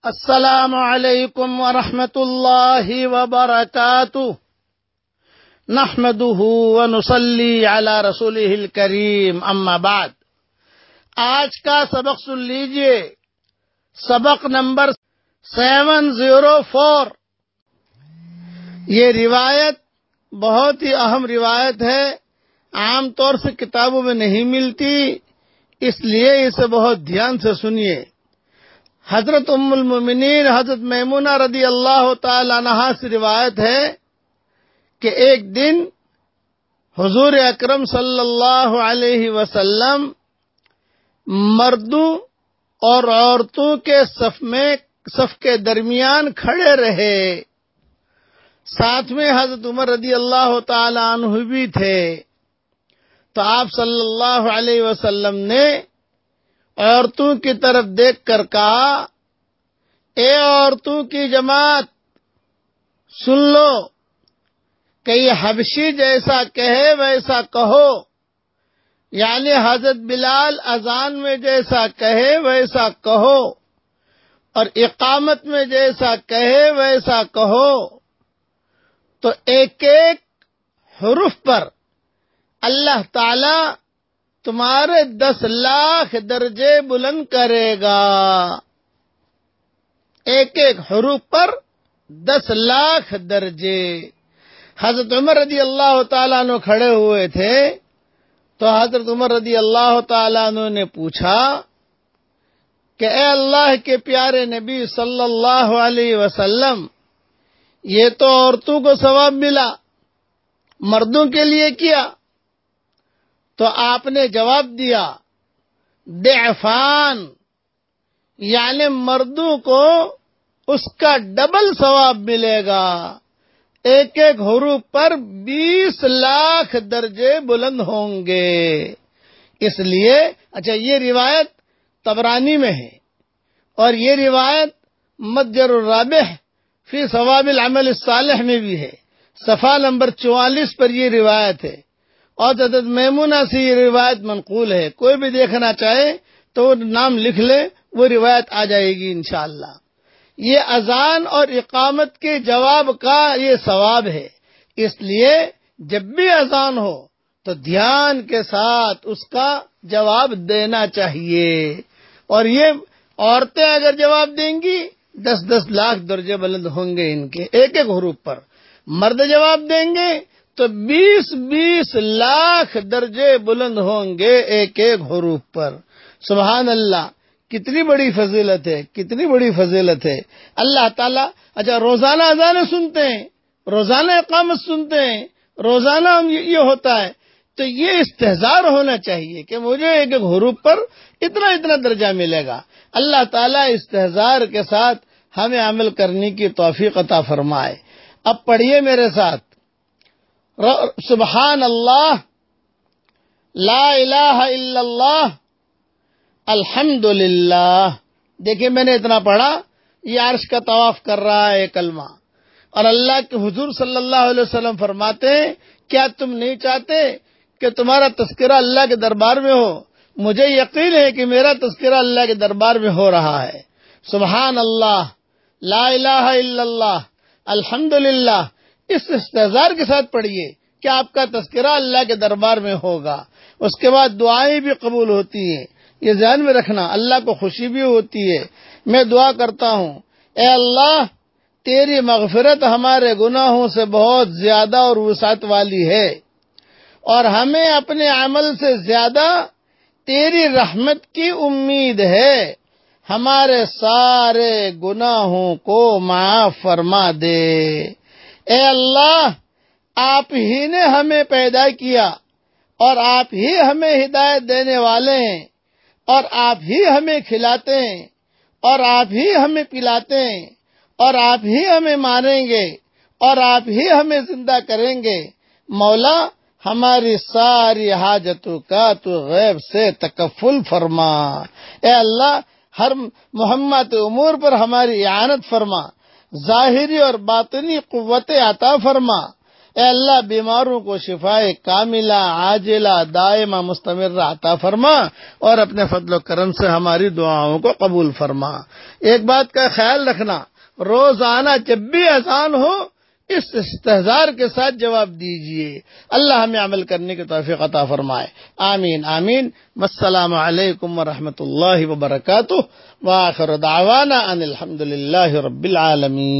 السلام علیکم ورحمۃ اللہ وبرکاتہ نحمده ونصلی علی رسولہ الکریم اما بعد۔ آج کا سبق سن لیجئے، سبق نمبر 704۔ یہ روایت بہت ہی اہم روایت ہے، عام طور سے کتابوں میں نہیں ملتی، اس لیے اسے بہت دھیان سے سنیے۔ حضرت ام المؤمنین حضرت میمونہ رضی اللہ تعالی عنہا سے روایت ہے کہ ایک دن حضور اکرم صلی اللہ علیہ وسلم مردوں اور عورتوں کے صف کے درمیان کھڑے رہے، ساتھ میں حضرت عمر رضی اللہ تعالی عنہ بھی تھے۔ تو آپ صلی اللہ علیہ وسلم نے عورتوں کی طرف دیکھ کر کہا، اے عورتوں کی جماعت، سن لو کہ یہ حبشی جیسا کہے ویسا کہو، یعنی حضرت بلال اذان میں جیسا کہے ویسا کہو اور اقامت میں جیسا کہے ویسا کہو۔ تو ایک ایک حرف پر اللہ تعالی تمہارے 10 لاکھ درجے بلند کرے گا۔ ایک ایک حروف پر 10 لاکھ درجے۔ حضرت عمر رضی اللہ تعالیٰ عنہ کھڑے ہوئے تھے، تو حضرت عمر رضی اللہ تعالیٰ عنہ نے پوچھا کہ اے اللہ کے پیارے نبی صلی اللہ علیہ وسلم، یہ تو عورتوں کو ثواب ملا، مردوں کے لیے کیا؟ تو آپ نے جواب دیا، ضعفان، یعنی مردوں کو اس کا ڈبل ثواب ملے گا، ایک ایک حروف پر 20 لاکھ درجے بلند ہوں گے۔ اس لیے یہ روایت طبرانی میں ہے، اور یہ روایت متجر الرابح فی ثواب العمل الصالح میں بھی ہے، صفحہ نمبر 44 پر یہ روایت ہے، اور حضرت میمونہ سے یہ روایت منقول ہے۔ کوئی بھی دیکھنا چاہے تو نام لکھ لے، وہ روایت آ جائے گی انشاءاللہ۔ یہ اذان اور اقامت کے جواب کا یہ ثواب ہے، اس لیے جب بھی اذان ہو تو دھیان کے ساتھ اس کا جواب دینا چاہیے، اور یہ عورتیں اگر جواب دیں گی 10 لاکھ درجے بلند ہوں گے ان کے ایک ایک حروف پر، مرد جواب دیں گے تو 20 لاکھ درجے بلند ہوں گے ایک ایک حروف پر۔ سبحان اللہ، کتنی بڑی فضیلت ہے، کتنی بڑی فضیلت ہے۔ اللہ تعالیٰ روزانہ اذانیں سنتے ہیں، روزانہ اقامت سنتے ہیں، روزانہ یہ ہوتا ہے، تو یہ استحضار ہونا چاہیے کہ مجھے ایک ایک حروف پر اتنا اتنا درجہ ملے گا۔ اللہ تعالیٰ استحضار کے ساتھ ہمیں عمل کرنے کی توفیق عطا فرمائے۔ اب پڑھیے میرے ساتھ، سبحان اللہ، لا الہ الا اللہ، الحمدللہ۔ دیکھیں میں نے اتنا پڑھا، یہ عرش کا طواف کر رہا ہے کلمہ، اور اللہ کے حضور صلی اللہ علیہ وسلم فرماتے ہیں، کیا تم نہیں چاہتے کہ تمہارا تذکرہ اللہ کے دربار میں ہو؟ مجھے یقین ہے کہ میرا تذکرہ اللہ کے دربار میں ہو رہا ہے۔ سبحان اللہ، لا الہ الا اللہ، الحمدللہ، اس استحضار کے ساتھ پڑھیے کہ آپ کا تذکرہ اللہ کے دربار میں ہوگا۔ اس کے بعد دعائیں بھی قبول ہوتی ہیں، یہ ذہن میں رکھنا، اللہ کو خوشی بھی ہوتی ہے۔ میں دعا کرتا ہوں، اے اللہ، تیری مغفرت ہمارے گناہوں سے بہت زیادہ اور وسعت والی ہے، اور ہمیں اپنے عمل سے زیادہ تیری رحمت کی امید ہے، ہمارے سارے گناہوں کو معاف فرما دے۔ اے اللہ، آپ ہی نے ہمیں پیدا کیا، اور آپ ہی ہمیں ہدایت دینے والے ہیں، اور آپ ہی ہمیں کھلاتے ہیں، اور آپ ہی ہمیں پلاتے ہیں، اور آپ ہی ہمیں ماریں گے، اور آپ ہی ہمیں زندہ کریں گے۔ مولا، ہماری ساری حاجتوں کا تو غیب سے تکفل فرما۔ اے اللہ، ہر مہمت امور پر ہماری اعانت فرما، ظاہری اور باطنی قوت عطا فرما۔ اے اللہ بیماروں کو شفائے کاملہ عاجلہ دائمہ مستمرہ عطا فرما اور اپنے فضل و کرم سے ہماری دعاؤں کو قبول فرما۔ ایک بات کا خیال رکھنا، روزانہ جب بھی اذان ہو اس استحضار کے ساتھ جواب دیجئے۔ اللہ ہمیں عمل کرنے کی توفیق عطا فرمائے، آمین آمین۔ السلام علیکم ورحمۃ اللہ وبرکاتہ، وآخر دعوانا ان الحمد للہ رب العالمین۔